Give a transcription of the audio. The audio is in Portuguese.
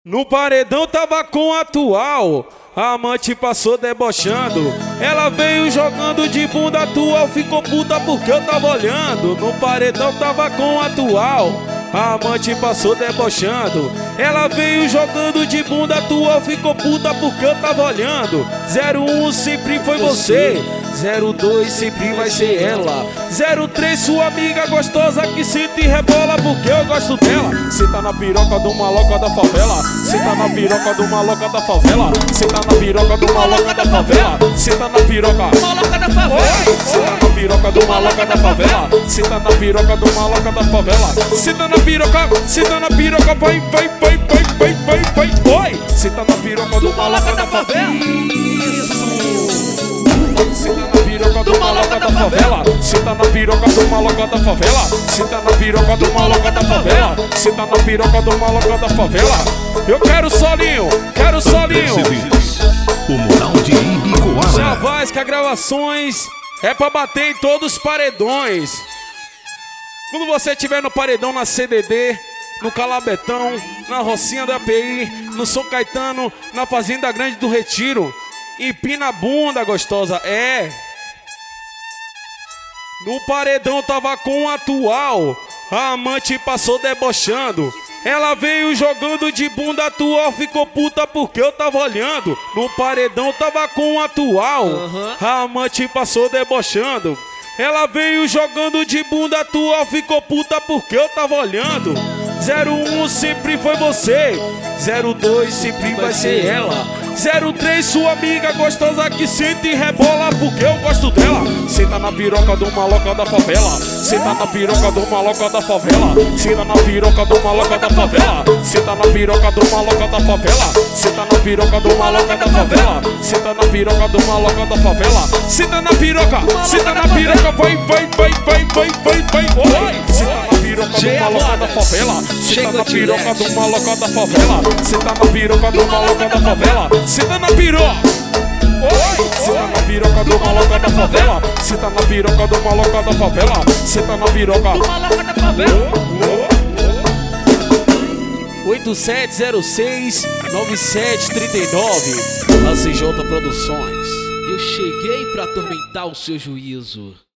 No paredão tava com a atual, a amante passou debochando. Ela veio jogando de bunda, atual ficou puta porque eu tava olhando. No paredão tava com a atual, a amante passou debochando. Ela veio jogando de bunda, atual ficou puta porque eu tava olhando. 01 sempre foi você, 02 sempre vai ser ela, 03 sua amiga gostosa que sente e rebola porque eu gosto dela. Cê tá na piroca do maloca da favela, cê tá na piroca do maloca da favela, cê tá na piroca do maloca da favela, cê tá na piroca do maloca da favela, cê tá na piroca do maloca da favela, cê tá na piroca do maloca da favela, cê tá na piroca, vai, oi, cê tá na piroca do maloca da favela. Cê tá na piroca do maloca da favela, cê tá na piroca do maloca da favela, cê tá na piroca do maloca da favela, cê tá na piroca do maloca da favela. Eu quero solinho, quero solinho. O Mural de Ibicoara. Javasca Gravações é pra bater em todos os paredões. Quando você estiver no paredão na CDD, no Calabetão, na Rocinha da API, no São Caetano, na Fazenda Grande do Retiro, empina a bunda gostosa, é. No paredão tava com a atual, a amante passou debochando. Ela veio jogando de bunda, atual ficou puta porque eu tava olhando. No paredão tava com a atual, a amante passou debochando. Ela veio jogando de bunda, atual ficou puta porque eu tava olhando. 01 sempre foi você, 02 sempre vai ser ela, 03 sua amiga gostosa que sente e rebola porque eu gosto dela. Cê tá na piroca do maloca da favela, cê tá na piroca do maloca da favela, cê tá na piroca do maloca da favela, cê tá na piroca do maloca da favela, cê tá na piroca do maloca da favela, cê tá na piroca do maloca da favela, cê tá na piroca, vai, oi, cê tá na piroca do maloca da favela, cê tá na piroca do maloca da favela, cê tá na piroca do maloca da favela, cê tá na piroca, oi, cê tá na piroca do maloca da favela, cê tá na piroca do maloca da favela, cê tá na piroca do maloca da favela. 8706-9739 ACJ Produções. Eu cheguei pra atormentar o seu juízo.